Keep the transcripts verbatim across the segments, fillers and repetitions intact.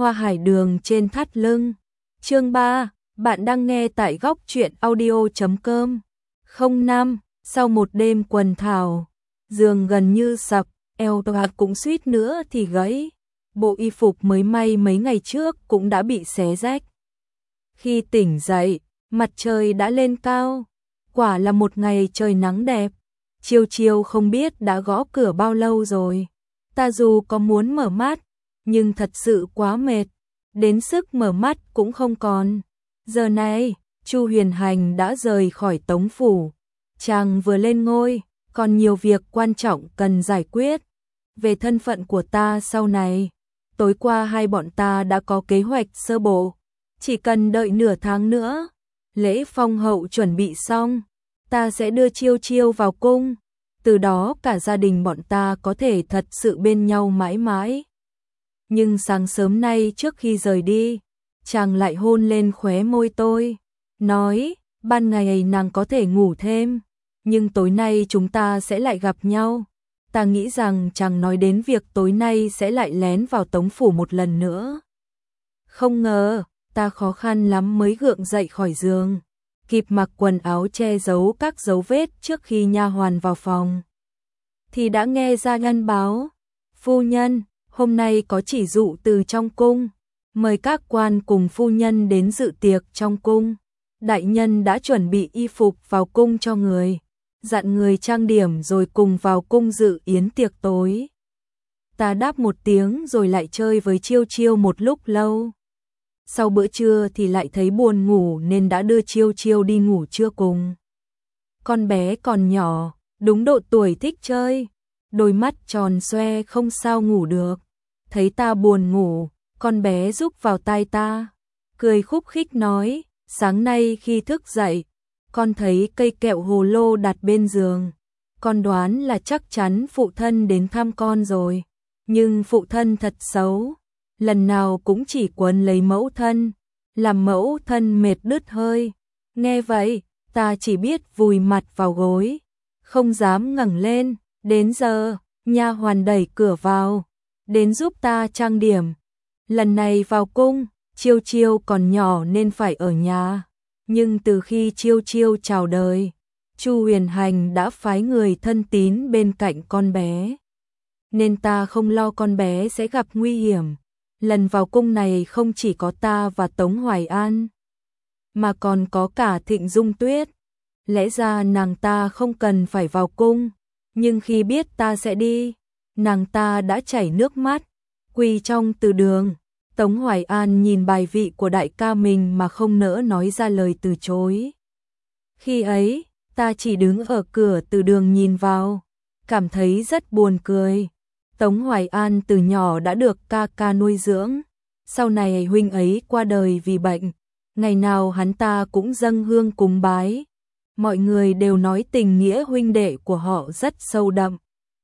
Hoa hải đường trên thắt lưng. Chương ba, bạn đang nghe tại góc truyện audio chấm com. Không năm, sau một đêm quần thảo, giường gần như sập, eo toa cũng suýt nữa thì gãy. Bộ y phục mới may mấy ngày trước cũng đã bị xé rách. Khi tỉnh dậy, mặt trời đã lên cao, quả là một ngày trời nắng đẹp. Chiều chiều không biết đã gõ cửa bao lâu rồi. Ta dù có muốn mở mắt, nhưng thật sự quá mệt, đến sức mở mắt cũng không còn. Giờ này, Chu Huyền Hành đã rời khỏi Tống phủ. Chàng vừa lên ngôi, còn nhiều việc quan trọng cần giải quyết. Về thân phận của ta sau này, tối qua hai bọn ta đã có kế hoạch sơ bộ. Chỉ cần đợi nửa tháng nữa, lễ phong hậu chuẩn bị xong, ta sẽ đưa Chiêu Chiêu vào cung. Từ đó cả gia đình bọn ta có thể thật sự bên nhau mãi mãi. Nhưng sáng sớm nay trước khi rời đi, chàng lại hôn lên khóe môi tôi, nói, ban ngày nàng có thể ngủ thêm, nhưng tối nay chúng ta sẽ lại gặp nhau. Ta nghĩ rằng chàng nói đến việc tối nay sẽ lại lén vào Tống phủ một lần nữa. Không ngờ, ta khó khăn lắm mới gượng dậy khỏi giường, kịp mặc quần áo che giấu các dấu vết trước khi nha hoàn vào phòng. Thì đã nghe gia nhân báo, phu nhân, hôm nay có chỉ dụ từ trong cung, mời các quan cùng phu nhân đến dự tiệc trong cung. Đại nhân đã chuẩn bị y phục vào cung cho người, dặn người trang điểm rồi cùng vào cung dự yến tiệc tối. Ta đáp một tiếng rồi lại chơi với Chiêu Chiêu một lúc lâu. Sau bữa trưa thì lại thấy buồn ngủ nên đã đưa Chiêu Chiêu đi ngủ trưa cùng. Con bé còn nhỏ, đúng độ tuổi thích chơi, đôi mắt tròn xoe không sao ngủ được. Thấy ta buồn ngủ, con bé rúc vào tai ta, cười khúc khích nói, sáng nay khi thức dậy, con thấy cây kẹo hồ lô đặt bên giường. Con đoán là chắc chắn phụ thân đến thăm con rồi, nhưng phụ thân thật xấu, lần nào cũng chỉ quấn lấy mẫu thân, làm mẫu thân mệt đứt hơi. Nghe vậy, ta chỉ biết vùi mặt vào gối, không dám ngẩng lên. Đến giờ, nha hoàn đẩy cửa vào, đến giúp ta trang điểm. Lần này vào cung, Chiêu Chiêu còn nhỏ nên phải ở nhà, nhưng từ khi Chiêu Chiêu chào đời, Chu Huyền Hành đã phái người thân tín bên cạnh con bé, nên ta không lo con bé sẽ gặp nguy hiểm. Lần vào cung này không chỉ có ta và Tống Hoài An, mà còn có cả Thịnh Dung Tuyết. Lẽ ra nàng ta không cần phải vào cung, nhưng khi biết ta sẽ đi, nàng ta đã chảy nước mắt, quỳ trong từ đường. Tống Hoài An nhìn bài vị của đại ca mình mà không nỡ nói ra lời từ chối. Khi ấy, ta chỉ đứng ở cửa từ đường nhìn vào, cảm thấy rất buồn cười. Tống Hoài An từ nhỏ đã được ca ca nuôi dưỡng, sau này huynh ấy qua đời vì bệnh, ngày nào hắn ta cũng dâng hương cúng bái. Mọi người đều nói tình nghĩa huynh đệ của họ rất sâu đậm.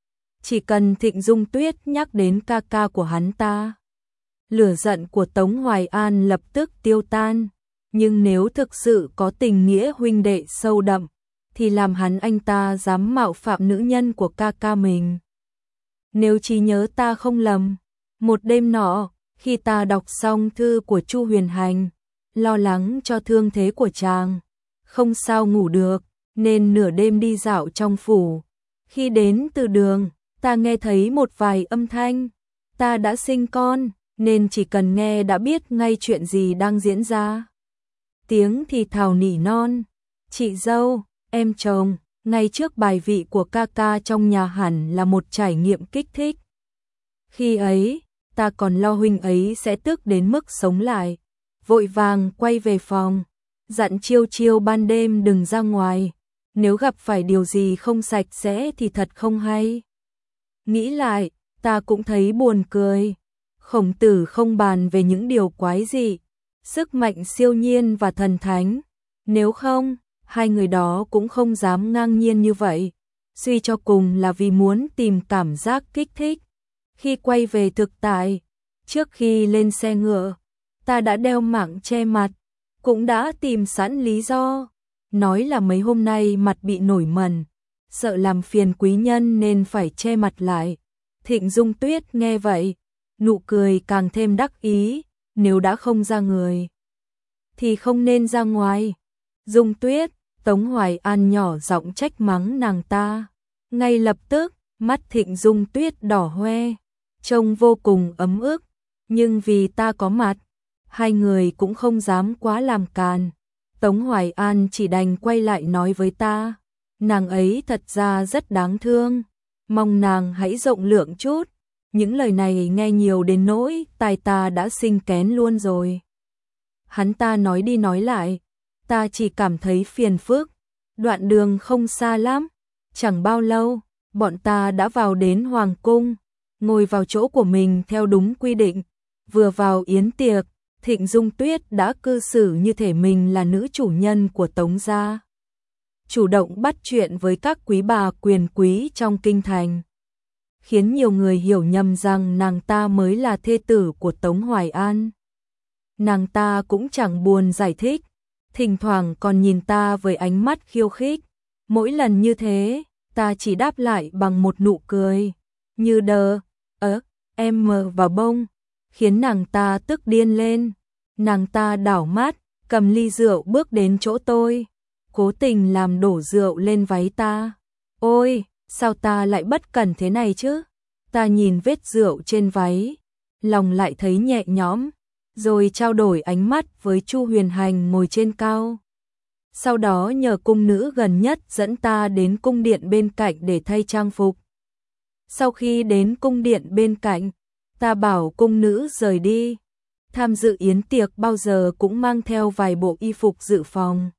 Chỉ cần Thịnh Dung Tuyết nhắc đến ca ca của hắn ta, lửa giận của Tống Hoài An lập tức tiêu tan. Nhưng nếu thực sự có tình nghĩa huynh đệ sâu đậm, thì làm hắn anh ta dám mạo phạm nữ nhân của ca ca mình. Nếu trí nhớ ta không lầm, một đêm nọ, khi ta đọc xong thư của Chu Huyền Hành, lo lắng cho thương thế của chàng, không sao ngủ được, nên nửa đêm đi dạo trong phủ. Khi đến từ đường, ta nghe thấy một vài âm thanh. Ta đã sinh con, nên chỉ cần nghe đã biết ngay chuyện gì đang diễn ra. Tiếng thì thào nỉ non, chị dâu, em chồng, ngay trước bài vị của ca ca trong nhà hẳn là một trải nghiệm kích thích. Khi ấy, ta còn lo huynh ấy sẽ tức đến mức sống lại, vội vàng quay về phòng, dặn Chiêu Chiêu ban đêm đừng ra ngoài, nếu gặp phải điều gì không sạch sẽ thì thật không hay. Nghĩ lại, ta cũng thấy buồn cười. Khổng Tử không bàn về những điều quái dị, sức mạnh siêu nhiên và thần thánh, nếu không, hai người đó cũng không dám ngang nhiên như vậy. Suy cho cùng là vì muốn tìm cảm giác kích thích. Khi quay về thực tại, trước khi lên xe ngựa, ta đã đeo mảng che mặt, cũng đã tìm sẵn lý do, nói là mấy hôm nay mặt bị nổi mẩn, sợ làm phiền quý nhân nên phải che mặt lại. Thịnh Dung Tuyết nghe vậy, nụ cười càng thêm đắc ý, nếu đã không ra người, thì không nên ra ngoài. Dung Tuyết, Tống Hoài An nhỏ giọng trách mắng nàng ta. Ngay lập tức, mắt Thịnh Dung Tuyết đỏ hoe, trông vô cùng ấm ức, nhưng vì ta có mặt, hai người cũng không dám quá làm càn. Tống Hoài An chỉ đành quay lại nói với ta, nàng ấy thật ra rất đáng thương, mong nàng hãy rộng lượng chút. Những lời này nghe nhiều đến nỗi tai ta đã sinh kén luôn rồi. Hắn ta nói đi nói lại, ta chỉ cảm thấy phiền phức. Đoạn đường không xa lắm, chẳng bao lâu, bọn ta đã vào đến Hoàng Cung, ngồi vào chỗ của mình theo đúng quy định. Vừa vào yến tiệc, Thịnh Dung Tuyết đã cư xử như thể mình là nữ chủ nhân của Tống gia, chủ động bắt chuyện với các quý bà quyền quý trong kinh thành, khiến nhiều người hiểu nhầm rằng nàng ta mới là thê tử của Tống Hoài An. Nàng ta cũng chẳng buồn giải thích, thỉnh thoảng còn nhìn ta với ánh mắt khiêu khích. Mỗi lần như thế, ta chỉ đáp lại bằng một nụ cười, như đờ, ớ, em mờ và bông, khiến nàng ta tức điên lên. Nàng ta đảo mắt, cầm ly rượu bước đến chỗ tôi, cố tình làm đổ rượu lên váy ta. Ôi, sao ta lại bất cẩn thế này chứ? Ta nhìn vết rượu trên váy, lòng lại thấy nhẹ nhõm, rồi trao đổi ánh mắt với Chu Huyền Hành ngồi trên cao. Sau đó nhờ cung nữ gần nhất dẫn ta đến cung điện bên cạnh để thay trang phục. Sau khi đến cung điện bên cạnh, ta bảo cung nữ rời đi. Tham dự yến tiệc bao giờ cũng mang theo vài bộ y phục dự phòng.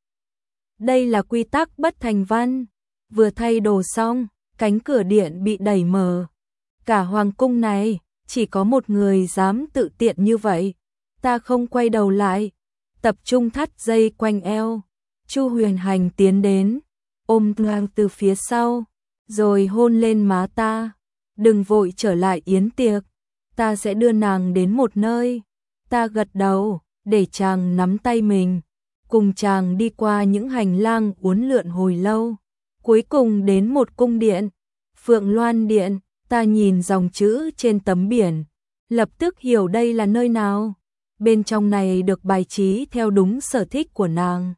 Đây là quy tắc bất thành văn. Vừa thay đồ xong, cánh cửa điện bị đẩy mở. Cả hoàng cung này, chỉ có một người dám tự tiện như vậy. Ta không quay đầu lại, tập trung thắt dây quanh eo. Chu Huyền Hành tiến đến, ôm ngang từ phía sau, rồi hôn lên má ta. Đừng vội trở lại yến tiệc, ta sẽ đưa nàng đến một nơi. Ta gật đầu, để chàng nắm tay mình, cùng chàng đi qua những hành lang uốn lượn hồi lâu. Cuối cùng đến một cung điện, Phượng Loan Điện. Ta nhìn dòng chữ trên tấm biển, lập tức hiểu đây là nơi nào. Bên trong này được bài trí theo đúng sở thích của nàng.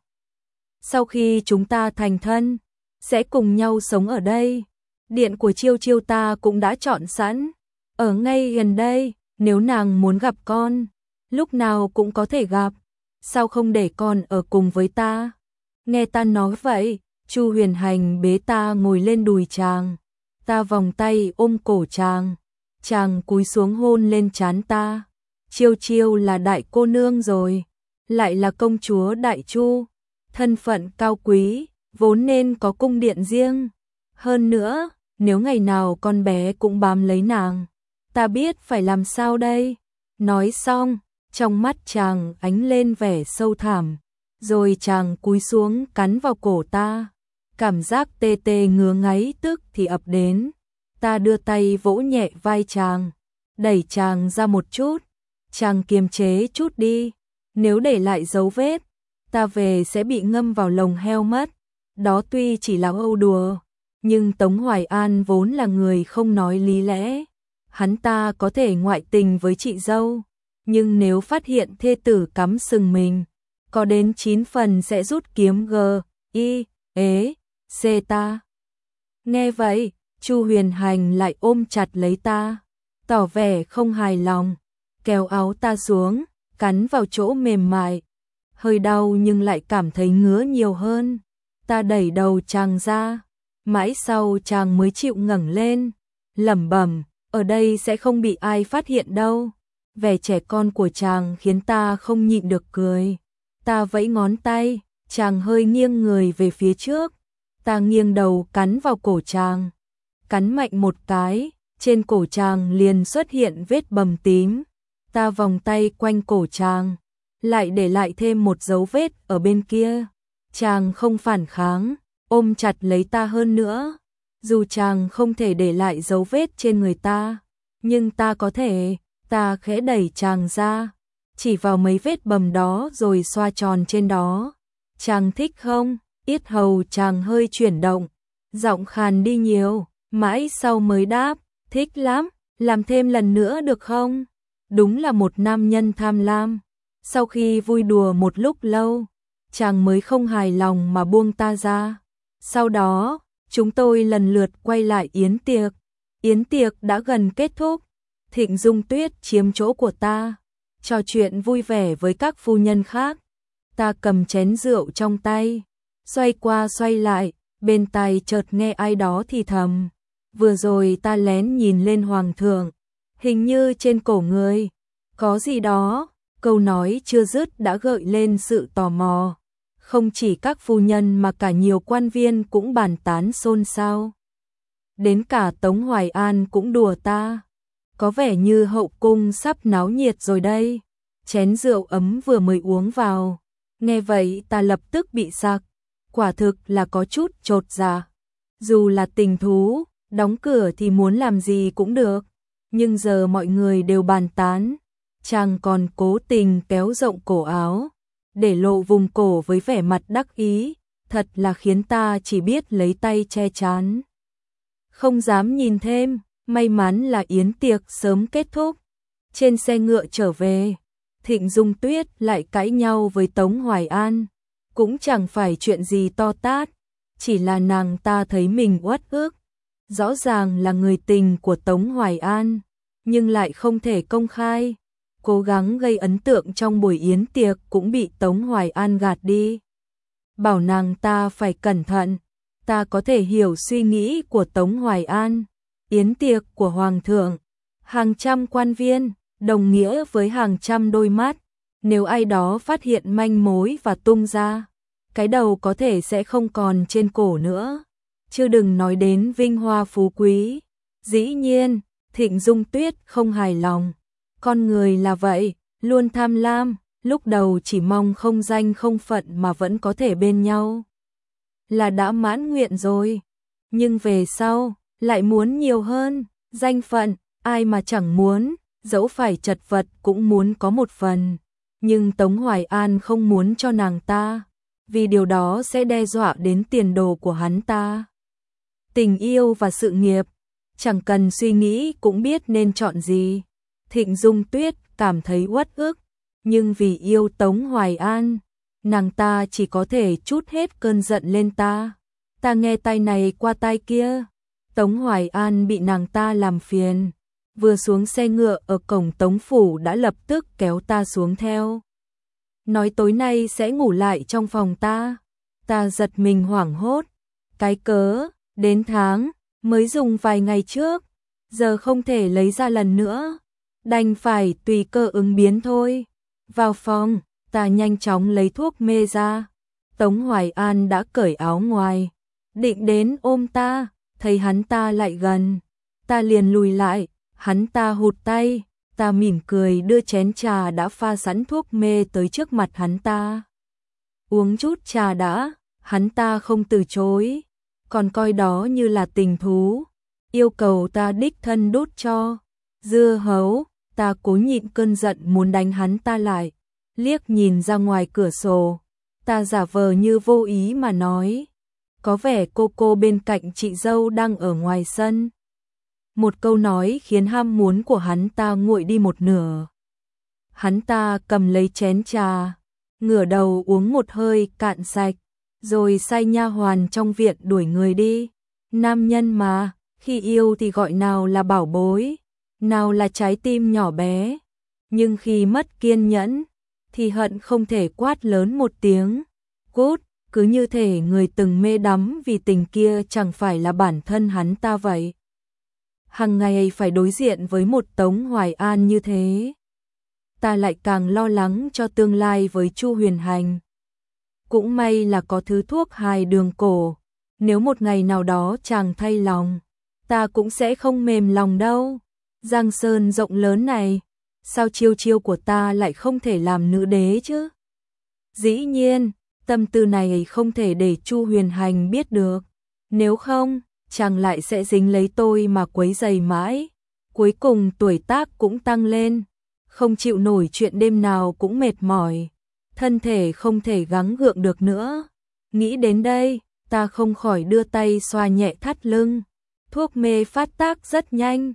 Sau khi chúng ta thành thân, sẽ cùng nhau sống ở đây. Điện của Chiêu Chiêu ta cũng đã chọn sẵn, ở ngay gần đây. Nếu nàng muốn gặp con, lúc nào cũng có thể gặp. Sao không để con ở cùng với ta? Nghe ta nói vậy, Chu Huyền Hành bế ta ngồi lên đùi chàng. Ta vòng tay ôm cổ chàng, chàng cúi xuống hôn lên trán ta. Chiêu Chiêu là đại cô nương rồi, lại là công chúa Đại Chu, thân phận cao quý, vốn nên có cung điện riêng. Hơn nữa, nếu ngày nào con bé cũng bám lấy nàng, ta biết phải làm sao đây? Nói xong, trong mắt chàng ánh lên vẻ sâu thẳm, rồi chàng cúi xuống cắn vào cổ ta. Cảm giác tê tê ngứa ngáy tức thì ập đến. Ta đưa tay vỗ nhẹ vai chàng, đẩy chàng ra một chút. Chàng kiềm chế chút đi, nếu để lại dấu vết, ta về sẽ bị ngâm vào lồng heo mất. Đó tuy chỉ là âu đùa, nhưng Tống Hoài An vốn là người không nói lý lẽ. Hắn ta có thể ngoại tình với chị dâu, nhưng nếu phát hiện thê tử cắm sừng mình, có đến chín phần sẽ rút kiếm g, y, ế, c ta. Nghe vậy, Chu Huyền Hành lại ôm chặt lấy ta, tỏ vẻ không hài lòng, kéo áo ta xuống, cắn vào chỗ mềm mại. Hơi đau nhưng lại cảm thấy ngứa nhiều hơn. Ta đẩy đầu chàng ra, mãi sau chàng mới chịu ngẩng lên, lẩm bẩm, ở đây sẽ không bị ai phát hiện đâu. Vẻ trẻ con của chàng khiến ta không nhịn được cười. Ta vẫy ngón tay, chàng hơi nghiêng người về phía trước. Ta nghiêng đầu cắn vào cổ chàng, cắn mạnh một cái, trên cổ chàng liền xuất hiện vết bầm tím. Ta vòng tay quanh cổ chàng, lại để lại thêm một dấu vết ở bên kia. Chàng không phản kháng, ôm chặt lấy ta hơn nữa. Dù chàng không thể để lại dấu vết trên người ta, nhưng ta có thể. Ta khẽ đẩy chàng ra, chỉ vào mấy vết bầm đó rồi xoa tròn trên đó. Chàng thích không? Yết hầu chàng hơi chuyển động, giọng khàn đi nhiều, mãi sau mới đáp, thích lắm, làm thêm lần nữa được không? đúng là một nam nhân tham lam. Sau khi vui đùa một lúc lâu, chàng mới không hài lòng mà buông ta ra. Sau đó, chúng tôi lần lượt quay lại yến tiệc. Yến tiệc đã gần kết thúc, Thịnh Dung Tuyết chiếm chỗ của ta, trò chuyện vui vẻ với các phu nhân khác. Ta cầm chén rượu trong tay, xoay qua xoay lại, bên tai chợt nghe ai đó thì thầm. Vừa rồi ta lén nhìn lên hoàng thượng, hình như trên cổ người có gì đó. Câu nói chưa dứt đã gợi lên sự tò mò. Không chỉ các phu nhân mà cả nhiều quan viên cũng bàn tán xôn xao. Đến cả Tống Hoài An cũng đùa ta. Có vẻ như hậu cung sắp náo nhiệt rồi đây. Chén rượu ấm vừa mới uống vào. Nghe vậy ta lập tức bị sặc. Quả thực là có chút chột dạ. Dù là tình thú, đóng cửa thì muốn làm gì cũng được. Nhưng giờ mọi người đều bàn tán. Chàng còn cố tình kéo rộng cổ áo, để lộ vùng cổ với vẻ mặt đắc ý, thật là khiến ta chỉ biết lấy tay che chán. Không dám nhìn thêm, may mắn là yến tiệc sớm kết thúc. Trên xe ngựa trở về, Thịnh Dung Tuyết lại cãi nhau với Tống Hoài An. Cũng chẳng phải chuyện gì to tát, chỉ là nàng ta thấy mình uất ức. Rõ ràng là người tình của Tống Hoài An, nhưng lại không thể công khai. Cố gắng gây ấn tượng trong buổi yến tiệc cũng bị Tống Hoài An gạt đi. Bảo nàng ta phải cẩn thận. Ta có thể hiểu suy nghĩ của Tống Hoài An. Yến tiệc của Hoàng thượng, hàng trăm quan viên, đồng nghĩa với hàng trăm đôi mắt. Nếu ai đó phát hiện manh mối và tung ra, cái đầu có thể sẽ không còn trên cổ nữa. Chứ đừng nói đến vinh hoa phú quý. Dĩ nhiên, Thịnh Dung Tuyết không hài lòng. Con người là vậy, luôn tham lam, lúc đầu chỉ mong không danh không phận mà vẫn có thể bên nhau. Là đã mãn nguyện rồi, nhưng về sau, lại muốn nhiều hơn, danh phận, ai mà chẳng muốn, dẫu phải chật vật cũng muốn có một phần. Nhưng Tống Hoài An không muốn cho nàng ta, vì điều đó sẽ đe dọa đến tiền đồ của hắn ta. Tình yêu và sự nghiệp, chẳng cần suy nghĩ cũng biết nên chọn gì. Thịnh Dung Tuyết cảm thấy uất ức, nhưng vì yêu Tống Hoài An, nàng ta chỉ có thể trút hết cơn giận lên ta. Ta nghe tai này qua tai kia, Tống Hoài An bị nàng ta làm phiền. Vừa xuống xe ngựa ở cổng Tống phủ đã lập tức kéo ta xuống theo. Nói tối nay sẽ ngủ lại trong phòng ta. Ta giật mình hoảng hốt. Cái cớ, đến tháng, mới dùng vài ngày trước, giờ không thể lấy ra lần nữa. Đành phải tùy cơ ứng biến thôi. Vào phòng, ta nhanh chóng lấy thuốc mê ra. Tống Hoài An đã cởi áo ngoài, định đến ôm ta, thấy hắn ta lại gần. Ta liền lùi lại, hắn ta hụt tay, ta mỉm cười đưa chén trà đã pha sẵn thuốc mê tới trước mặt hắn ta. Uống chút trà đã, hắn ta không từ chối, còn coi đó như là tình thú, yêu cầu ta đích thân đút cho. Dưa hấu, ta cố nhịn cơn giận muốn đánh hắn ta lại, liếc nhìn ra ngoài cửa sổ, ta giả vờ như vô ý mà nói, có vẻ cô cô bên cạnh chị dâu đang ở ngoài sân. Một câu nói khiến ham muốn của hắn ta nguội đi một nửa. Hắn ta cầm lấy chén trà, ngửa đầu uống một hơi cạn sạch, rồi sai nha hoàn trong viện đuổi người đi. Nam nhân mà, khi yêu thì gọi nào là bảo bối, nào là trái tim nhỏ bé, nhưng khi mất kiên nhẫn, thì hận không thể quát lớn một tiếng. Cút, cứ như thể người từng mê đắm vì tình kia chẳng phải là bản thân hắn ta vậy. Hằng ngày phải đối diện với một Tống Hoài An như thế, ta lại càng lo lắng cho tương lai với Chu Huyền Hành. Cũng may là có thứ thuốc hài đường cổ, nếu một ngày nào đó chàng thay lòng, ta cũng sẽ không mềm lòng đâu. Giang sơn rộng lớn này, sao chiêu chiêu của ta lại không thể làm nữ đế chứ? Dĩ nhiên, tâm tư này không thể để Chu Huyền Hành biết được, nếu không, chàng lại sẽ dính lấy tôi mà quấy rầy mãi. Cuối cùng tuổi tác cũng tăng lên, không chịu nổi chuyện đêm nào cũng mệt mỏi, thân thể không thể gắng gượng được nữa. Nghĩ đến đây, ta không khỏi đưa tay xoa nhẹ thắt lưng. Thuốc mê phát tác rất nhanh,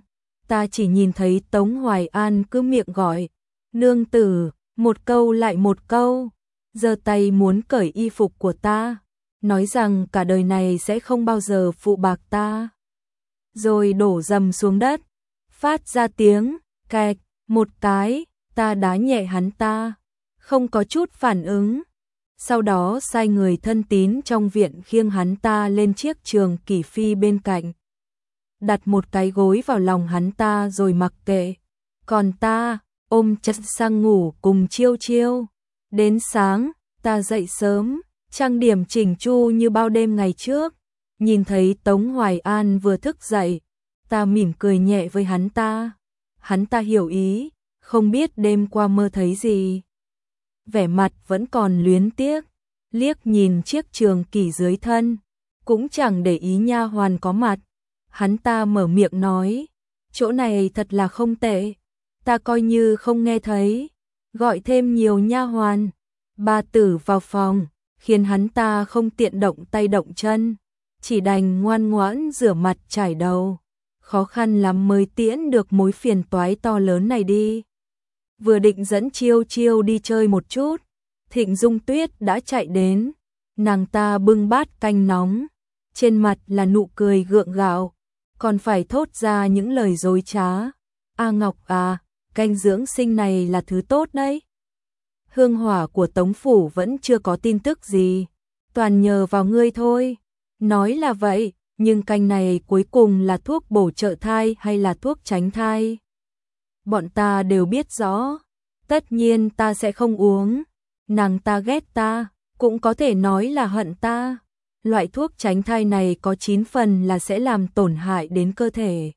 ta chỉ nhìn thấy Tống Hoài An cứ miệng gọi, nương tử, một câu lại một câu, giơ tay muốn cởi y phục của ta, nói rằng cả đời này sẽ không bao giờ phụ bạc ta. Rồi đổ dầm xuống đất, phát ra tiếng, kẹt, một cái, ta đá nhẹ hắn ta, không có chút phản ứng. Sau đó sai người thân tín trong viện khiêng hắn ta lên chiếc trường kỷ phi bên cạnh. Đặt một cái gối vào lòng hắn ta rồi mặc kệ. Còn ta, ôm chặt sang ngủ cùng Chiêu Chiêu. Đến sáng, ta dậy sớm, trang điểm chỉnh chu như bao đêm ngày trước. Nhìn thấy Tống Hoài An vừa thức dậy, ta mỉm cười nhẹ với hắn ta. Hắn ta hiểu ý, không biết đêm qua mơ thấy gì. Vẻ mặt vẫn còn luyến tiếc, liếc nhìn chiếc trường kỷ dưới thân, cũng chẳng để ý nha hoàn có mặt. Hắn ta mở miệng nói, chỗ này thật là không tệ, ta coi như không nghe thấy, gọi thêm nhiều nha hoàn. Bà tử vào phòng, khiến hắn ta không tiện động tay động chân, chỉ đành ngoan ngoãn rửa mặt chải đầu, khó khăn lắm mới tiễn được mối phiền toái to lớn này đi. Vừa định dẫn Chiêu Chiêu đi chơi một chút, Thịnh Dung Tuyết đã chạy đến, nàng ta bưng bát canh nóng, trên mặt là nụ cười gượng gạo, còn phải thốt ra những lời dối trá. A Ngọc à, canh dưỡng sinh này là thứ tốt đấy. Hương hỏa của Tống phủ vẫn chưa có tin tức gì, toàn nhờ vào ngươi thôi. Nói là vậy, nhưng canh này cuối cùng là thuốc bổ trợ thai hay là thuốc tránh thai? Bọn ta đều biết rõ, tất nhiên ta sẽ không uống. Nàng ta ghét ta, cũng có thể nói là hận ta. Loại thuốc tránh thai này có chín phần là sẽ làm tổn hại đến cơ thể.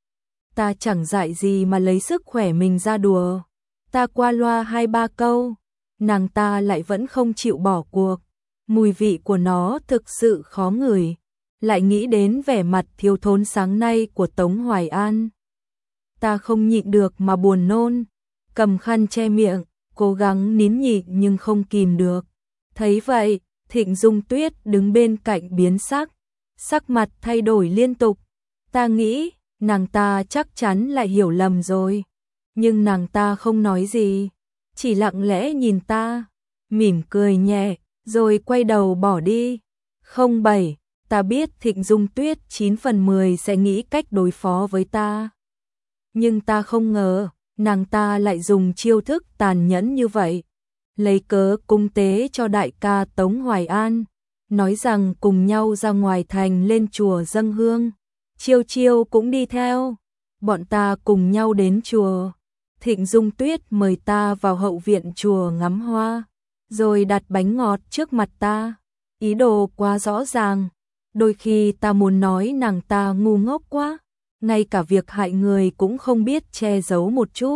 Ta chẳng dại gì mà lấy sức khỏe mình ra đùa. Ta qua loa hai ba câu, nàng ta lại vẫn không chịu bỏ cuộc. Mùi vị của nó thực sự khó ngửi. Lại nghĩ đến vẻ mặt thiếu thốn sáng nay của Tống Hoài An. Ta không nhịn được mà buồn nôn, cầm khăn che miệng, cố gắng nín nhịn nhưng không kìm được. Thấy vậy, Thịnh Dung Tuyết đứng bên cạnh biến sắc, sắc mặt thay đổi liên tục. Ta nghĩ, nàng ta chắc chắn lại hiểu lầm rồi. Nhưng nàng ta không nói gì, chỉ lặng lẽ nhìn ta, mỉm cười nhẹ, rồi quay đầu bỏ đi. Không bảy, ta biết Thịnh Dung Tuyết chín phần mười sẽ nghĩ cách đối phó với ta. Nhưng ta không ngờ, nàng ta lại dùng chiêu thức tàn nhẫn như vậy. Lấy cớ cung tế cho đại ca Tống Hoài An, nói rằng cùng nhau ra ngoài thành lên chùa dâng hương. Chiêu Chiêu cũng đi theo, bọn ta cùng nhau đến chùa. Thịnh Dung Tuyết mời ta vào hậu viện chùa ngắm hoa, rồi đặt bánh ngọt trước mặt ta. Ý đồ quá rõ ràng, đôi khi ta muốn nói nàng ta ngu ngốc quá, ngay cả việc hại người cũng không biết che giấu một chút.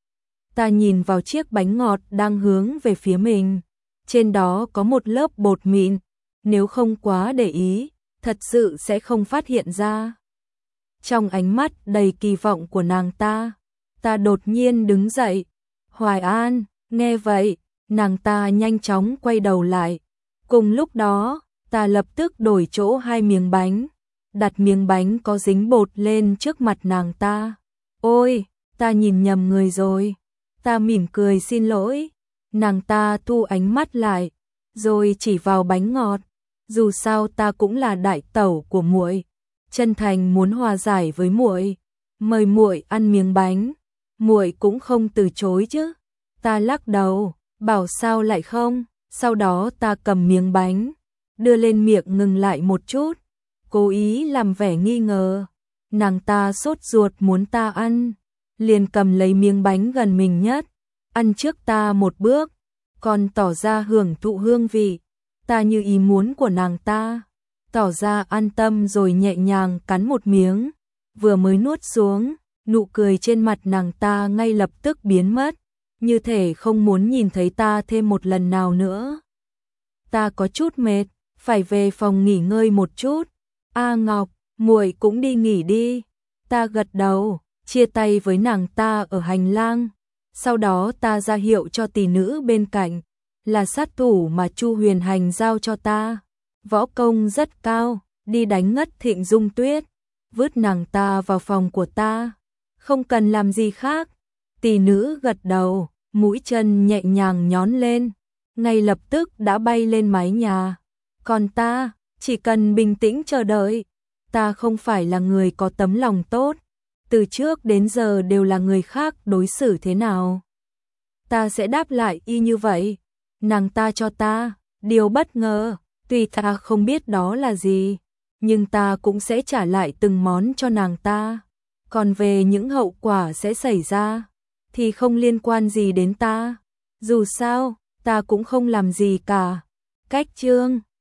Ta nhìn vào chiếc bánh ngọt đang hướng về phía mình, trên đó có một lớp bột mịn, nếu không quá để ý, thật sự sẽ không phát hiện ra. Trong ánh mắt đầy kỳ vọng của nàng ta, ta đột nhiên đứng dậy. Hoài An, nghe vậy, nàng ta nhanh chóng quay đầu lại. Cùng lúc đó, ta lập tức đổi chỗ hai miếng bánh, đặt miếng bánh có dính bột lên trước mặt nàng ta. Ôi, ta nhìn nhầm người rồi. Ta mỉm cười xin lỗi. Nàng ta thu ánh mắt lại, rồi chỉ vào bánh ngọt. Dù sao ta cũng là đại tẩu của muội, chân thành muốn hòa giải với muội, mời muội ăn miếng bánh. Muội cũng không từ chối chứ? Ta lắc đầu, bảo sao lại không. Sau đó ta cầm miếng bánh, đưa lên miệng ngừng lại một chút, cố ý làm vẻ nghi ngờ. Nàng ta sốt ruột muốn ta ăn, liền cầm lấy miếng bánh gần mình nhất, ăn trước ta một bước, còn tỏ ra hưởng thụ hương vị. Ta như ý muốn của nàng ta, tỏ ra an tâm rồi nhẹ nhàng cắn một miếng. Vừa mới nuốt xuống, nụ cười trên mặt nàng ta ngay lập tức biến mất, như thể không muốn nhìn thấy ta thêm một lần nào nữa. Ta có chút mệt, phải về phòng nghỉ ngơi một chút. A Ngọc, muội cũng đi nghỉ đi. Ta gật đầu, chia tay với nàng ta ở hành lang. Sau đó ta ra hiệu cho tỷ nữ bên cạnh, là sát thủ mà Chu Huyền Hành giao cho ta. Võ công rất cao, đi đánh ngất Thịnh Dung Tuyết, vứt nàng ta vào phòng của ta. Không cần làm gì khác. Tỷ nữ gật đầu, mũi chân nhẹ nhàng nhón lên, ngay lập tức đã bay lên mái nhà. Còn ta, chỉ cần bình tĩnh chờ đợi. Ta không phải là người có tấm lòng tốt, từ trước đến giờ đều là người khác đối xử thế nào, ta sẽ đáp lại y như vậy. Nàng ta cho ta điều bất ngờ, tuy ta không biết đó là gì, nhưng ta cũng sẽ trả lại từng món cho nàng ta. Còn về những hậu quả sẽ xảy ra thì không liên quan gì đến ta. Dù sao, ta cũng không làm gì cả. Cách chương